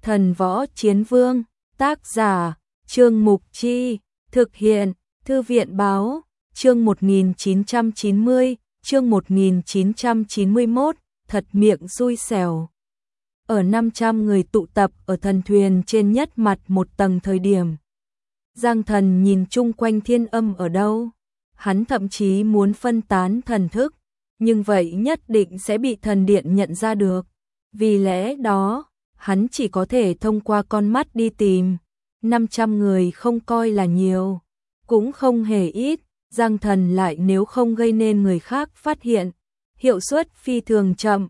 Thần Võ Chiến Vương, tác giả, Trương Mục Chi, thực hiện, Thư viện báo, chương 1990, chương 1991, thật miệng xui xẻo. Ở 500 người tụ tập ở thần thuyền trên nhất mặt một tầng thời điểm. Giang Thần nhìn chung quanh Thiên Âm ở đâu. Hắn thậm chí muốn phân tán thần thức, nhưng vậy nhất định sẽ bị thần điện nhận ra được. Vì lẽ đó, hắn chỉ có thể thông qua con mắt đi tìm. 500 người không coi là nhiều, cũng không hề ít. Giang Thần lại nếu không gây nên người khác phát hiện, hiệu suất phi thường chậm.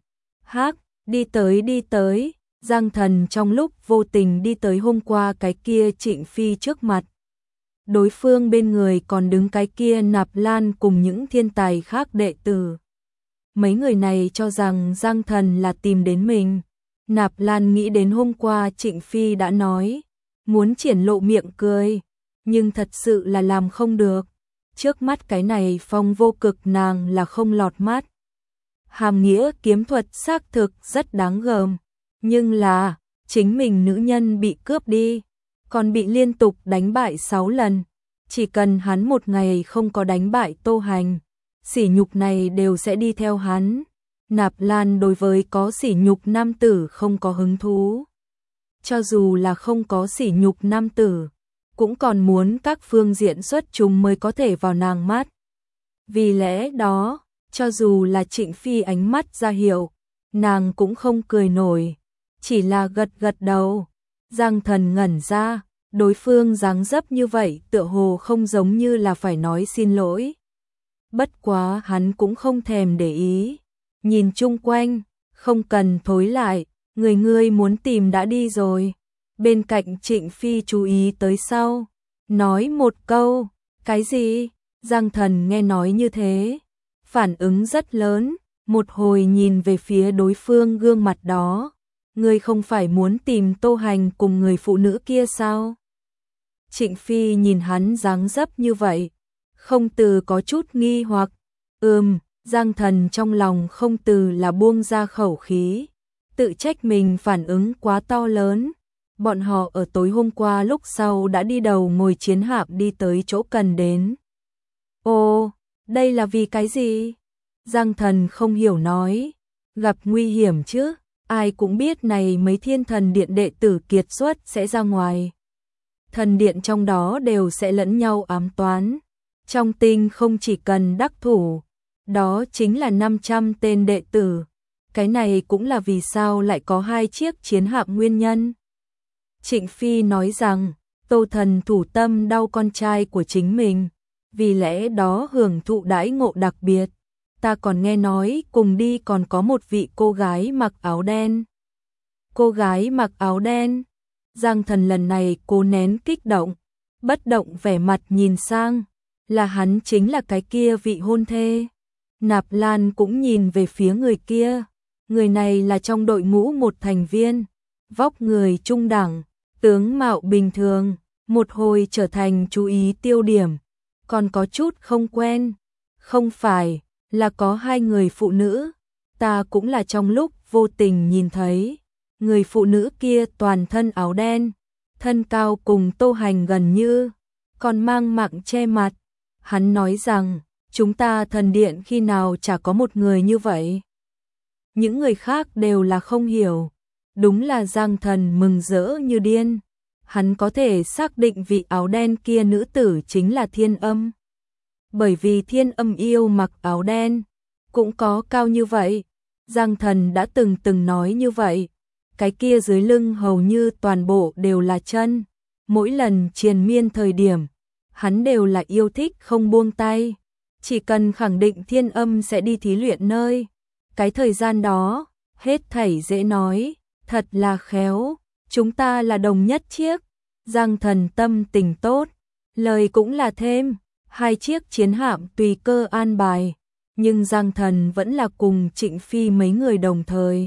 Đi tới, Giang Thần trong lúc vô tình đi tới hôm qua cái kia Trịnh Phi trước mặt. Đối phương bên người còn đứng cái kia Nạp Lan cùng những thiên tài khác đệ tử. Mấy người này cho rằng Giang Thần là tìm đến mình. Nạp Lan nghĩ đến hôm qua Trịnh Phi đã nói, muốn triển lộ miệng cười, nhưng thật sự là làm không được. Trước mắt cái này Phong Vô Cực nàng là không lọt mắt. Hàm nghĩa kiếm thuật xác thực rất đáng gờm, nhưng là chính mình nữ nhân bị cướp đi, còn bị liên tục đánh bại 6 lần. Chỉ cần hắn một ngày không có đánh bại Tô Hành, sỉ nhục này đều sẽ đi theo hắn. Nạp Lan đối với có sỉ nhục nam tử không có hứng thú. Cho dù là không có sỉ nhục nam tử, cũng còn muốn các phương diện xuất chúng mới có thể vào nàng mắt. Vì lẽ đó, cho dù là Trịnh Phi ánh mắt ra hiệu, nàng cũng không cười nổi, chỉ là gật gật đầu. Giang Thần ngẩn ra, đối phương dáng dấp như vậy tựa hồ không giống như là phải nói xin lỗi. Bất quá hắn cũng không thèm để ý, nhìn chung quanh, không cần thối lại, người ngươi muốn tìm đã đi rồi. Bên cạnh Trịnh Phi chú ý tới sau, nói một câu, cái gì? Giang Thần nghe nói như thế, phản ứng rất lớn, một hồi nhìn về phía đối phương gương mặt đó. Ngươi không phải muốn tìm Tô Hành cùng người phụ nữ kia sao? Trịnh Phi nhìn hắn dáng dấp như vậy, không từ có chút nghi hoặc. Giang Thần trong lòng không từ là buông ra khẩu khí, tự trách mình phản ứng quá to lớn. Bọn họ ở tối hôm qua lúc sau đã đi đầu ngồi chiến hạm đi tới chỗ cần đến. Ồ, đây là vì cái gì? Giang Thần không hiểu nói, gặp nguy hiểm chứ, ai cũng biết này mấy thiên thần điện đệ tử kiệt xuất sẽ ra ngoài. Thần điện trong đó đều sẽ lẫn nhau ám toán. Trong tinh không chỉ cần đắc thủ, đó chính là 500 tên đệ tử. Cái này cũng là vì sao lại có 2 chiếc chiến hạm nguyên nhân. Trịnh Phi nói rằng, Tô Thần thủ tâm đau con trai của chính mình, vì lẽ đó hưởng thụ đãi ngộ đặc biệt. Ta còn nghe nói cùng đi còn có một vị cô gái mặc áo đen. Cô gái mặc áo đen? Giang Thần lần này cố nén kích động, bất động vẻ mặt nhìn sang, là hắn chính là cái kia vị hôn thê. Nạp Lan cũng nhìn về phía người kia, người này là trong đội ngũ một thành viên, vóc người trung đẳng, tướng mạo bình thường, một hồi trở thành chú ý tiêu điểm, còn có chút không quen. Không phải, là có 2 người phụ nữ, ta cũng là trong lúc vô tình nhìn thấy. Người phụ nữ kia toàn thân áo đen, thân cao cùng Tô Hành gần như, còn mang mạng che mặt. Hắn nói rằng, chúng ta thần điện khi nào chả có một người như vậy. Những người khác đều là không hiểu. Đúng là Giang Thần mừng rỡ như điên. Hắn có thể xác định vị áo đen kia nữ tử chính là Thiên Âm. Bởi vì Thiên Âm yêu mặc áo đen, cũng có cao như vậy. Giang Thần đã từng nói như vậy. Cái kia dưới lưng hầu như toàn bộ đều là chân. Mỗi lần triền miên thời điểm, hắn đều là yêu thích không buông tay. Chỉ cần khẳng định Thiên Âm sẽ đi thí luyện nơi. Cái thời gian đó, hết thảy dễ nói, thật là khéo, chúng ta là đồng nhất chiếc. Giang Thần tâm tình tốt, lời cũng là thêm, 2 chiếc chiến hạm tùy cơ an bài, nhưng Giang Thần vẫn là cùng Trịnh Phi mấy người đồng thời.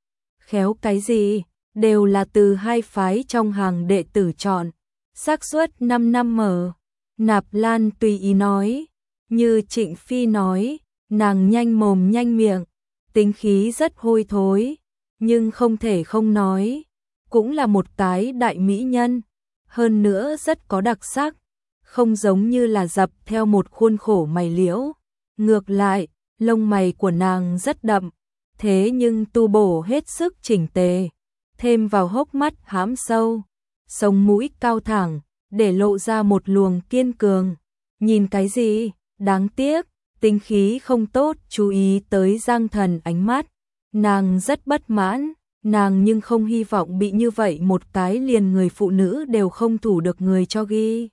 Khéo cái gì, đều là từ 2 phái trong hàng đệ tử chọn, xác suất 5 năm mở. Nạp Lan tùy ý nói, như Trịnh Phi nói, nàng nhanh mồm nhanh miệng, tính khí rất hôi thối, nhưng không thể không nói. cũng là một cái đại mỹ nhân, hơn nữa rất có đặc sắc, không giống như là dập theo một khuôn khổ mày liễu. Ngược lại, lông mày của nàng rất đậm, thế nhưng tu bổ hết sức chỉnh tề, thêm vào hốc mắt hãm sâu, sống mũi cao thẳng, để lộ ra một luồng kiên cường. Nhìn cái gì? Đáng tiếc, tính khí không tốt, chú ý tới Giang Thần ánh mắt. Nàng rất bất mãn, nàng nhưng không hy vọng bị như vậy một cái liền người phụ nữ đều không thủ được người cho ghi.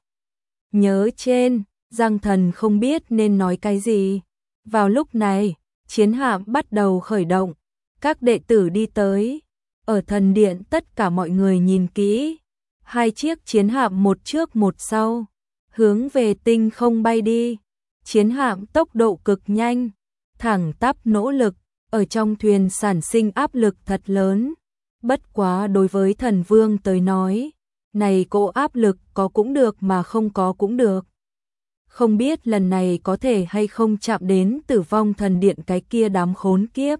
Nhớ trên, Giang Thần không biết nên nói cái gì. Vào lúc này, chiến hạm bắt đầu khởi động, các đệ tử đi tới. Ở thần điện tất cả mọi người nhìn kỹ, hai chiếc chiến hạm một trước một sau, hướng về tinh không bay đi. Chiến hạm tốc độ cực nhanh, thẳng tắp nỗ lực, ở trong thuyền sản sinh áp lực thật lớn. Bất quá đối với thần vương tới nói, này cỗ áp lực có cũng được mà không có cũng được. Không biết lần này có thể hay không chạm đến Tử Vong Thần Điện cái kia đám khốn kiếp.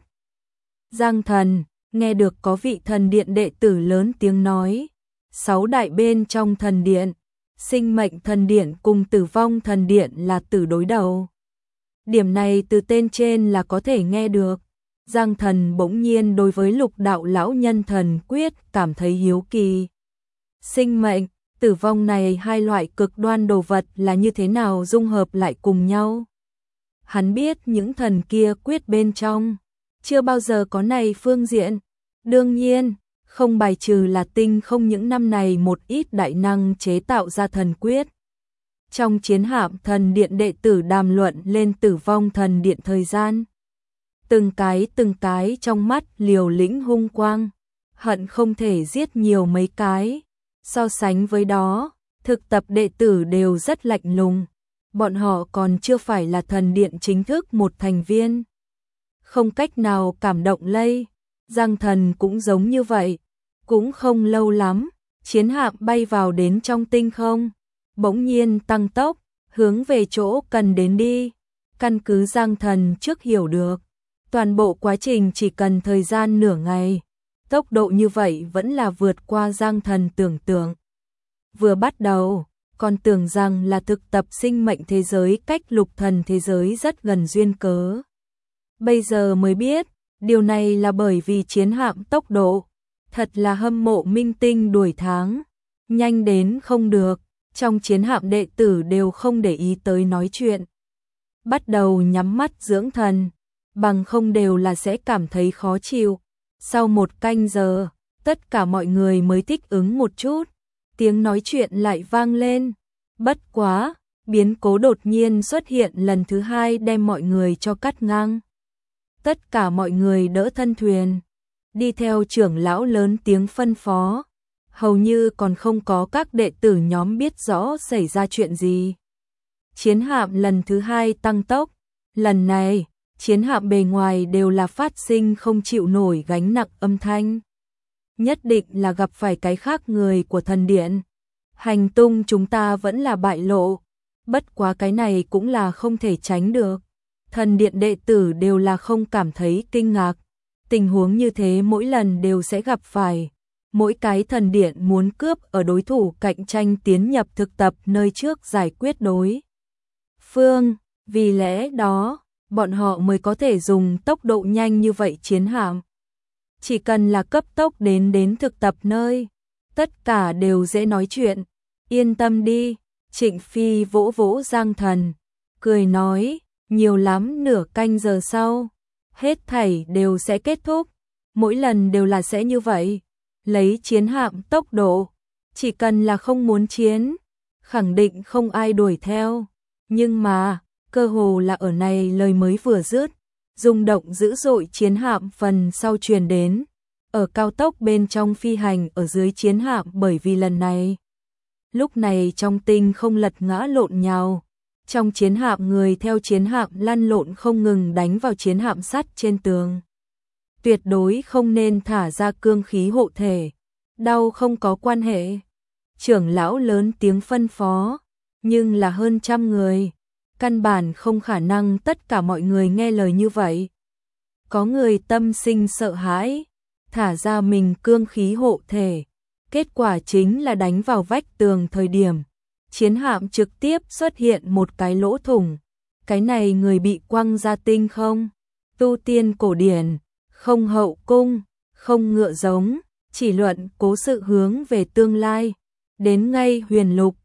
Giang Thần, nghe được có vị thần điện đệ tử lớn tiếng nói, 6 đại bên trong thần điện, Sinh Mệnh Thần Điện cùng Tử Vong Thần Điện là tử đối đầu. Điểm này từ tên trên là có thể nghe được. Giang Thần bỗng nhiên đối với Lục Đạo Lão Nhân Thần Quyết cảm thấy hiếu kỳ. Sinh mệnh, tử vong này hai loại cực đoan đồ vật là như thế nào dung hợp lại cùng nhau? Hắn biết những thần kia quyết bên trong, chưa bao giờ có này phương diện. Đương nhiên, không bài trừ là tinh không những năm này một ít đại năng chế tạo ra thần quyết. Trong chiến hạm thần điện đệ tử đàm luận lên Tử Vong Thần Điện thời gian. Từng cái trong mắt liều lĩnh hung quang, hận không thể giết nhiều mấy cái. So sánh với đó, thực tập đệ tử đều rất lạnh lùng, bọn họ còn chưa phải là thần điện chính thức một thành viên. Không cách nào cảm động lây, Giang Thần cũng giống như vậy. Cũng không lâu lắm, chiến hạm bay vào đến trong tinh không, bỗng nhiên tăng tốc, hướng về chỗ cần đến đi. Căn cứ Giang Thần trước hiểu được, toàn bộ quá trình chỉ cần thời gian nửa ngày. Tốc độ như vậy vẫn là vượt qua Giang Thần tưởng tượng. Vừa bắt đầu, còn tưởng rằng là thực tập sinh mệnh thế giới cách lục thần thế giới rất gần duyên cớ. Bây giờ mới biết, điều này là bởi vì chiến hạm tốc độ. Thật là hâm mộ minh tinh đuổi tháng, nhanh đến không được, trong chiến hạm đệ tử đều không để ý tới nói chuyện. Bắt đầu nhắm mắt dưỡng thần, bằng không đều là sẽ cảm thấy khó chịu. Sau 1 canh giờ, tất cả mọi người mới thích ứng một chút, tiếng nói chuyện lại vang lên. Bất quá, biến cố đột nhiên xuất hiện lần thứ 2 đem mọi người cho cắt ngang. Tất cả mọi người đỡ thân thuyền, đi theo trưởng lão lớn tiếng phân phó, hầu như còn không có các đệ tử nhóm biết rõ xảy ra chuyện gì. Chiến hạm lần thứ 2 tăng tốc, lần này, chiến hạm bề ngoài đều là phát sinh không chịu nổi gánh nặng âm thanh. Nhất định là gặp phải cái khác người của thần điện. Hành tung chúng ta vẫn là bại lộ, bất quá cái này cũng là không thể tránh được. Thần điện đệ tử đều là không cảm thấy kinh ngạc. Tình huống như thế mỗi lần đều sẽ gặp phải. Mỗi cái thần điện muốn cướp ở đối thủ cạnh tranh tiến nhập thực tập nơi trước giải quyết đối phương. Vì lẽ đó, bọn họ mới có thể dùng tốc độ nhanh như vậy chiến hạm. Chỉ cần là cấp tốc đến thực tập nơi, tất cả đều dễ nói chuyện. Yên tâm đi, Trịnh Phi vỗ vỗ Giang Thần, cười nói, nhiều lắm nửa canh giờ sau, hết thảy đều sẽ kết thúc. Mỗi lần đều là sẽ như vậy. Lấy chiến hạm tốc độ, chỉ cần là không muốn chiến, khẳng định không ai đuổi theo. Nhưng mà, cơ hồ là ở này lời mới vừa dứt, rung động dữ dội chiến hạm phần sau truyền đến. Ở cao tốc bên trong phi hành ở dưới chiến hạm, bởi vì lần này. Lúc này trong tinh không lật ngã lộn nhào. Trong chiến hạm người theo chiến hạm lăn lộn không ngừng đánh vào chiến hạm sắt trên tường. Tuyệt đối không nên thả ra cương khí hộ thể. Đau không có quan hệ. Trưởng lão lớn tiếng phân phó. Nhưng là hơn 100 người. Căn bản không khả năng tất cả mọi người nghe lời như vậy. Có người tâm sinh sợ hãi, thả ra mình cương khí hộ thể, Kết quả chính là đánh vào vách tường thời điểm chiến hạm trực tiếp xuất hiện một cái lỗ thủng. Cái này người bị quăng ra tinh không? Tu tiên cổ điển, không hậu cung, không ngựa giống, chỉ luận cố sự hướng về tương lai. Đến ngay huyền lục,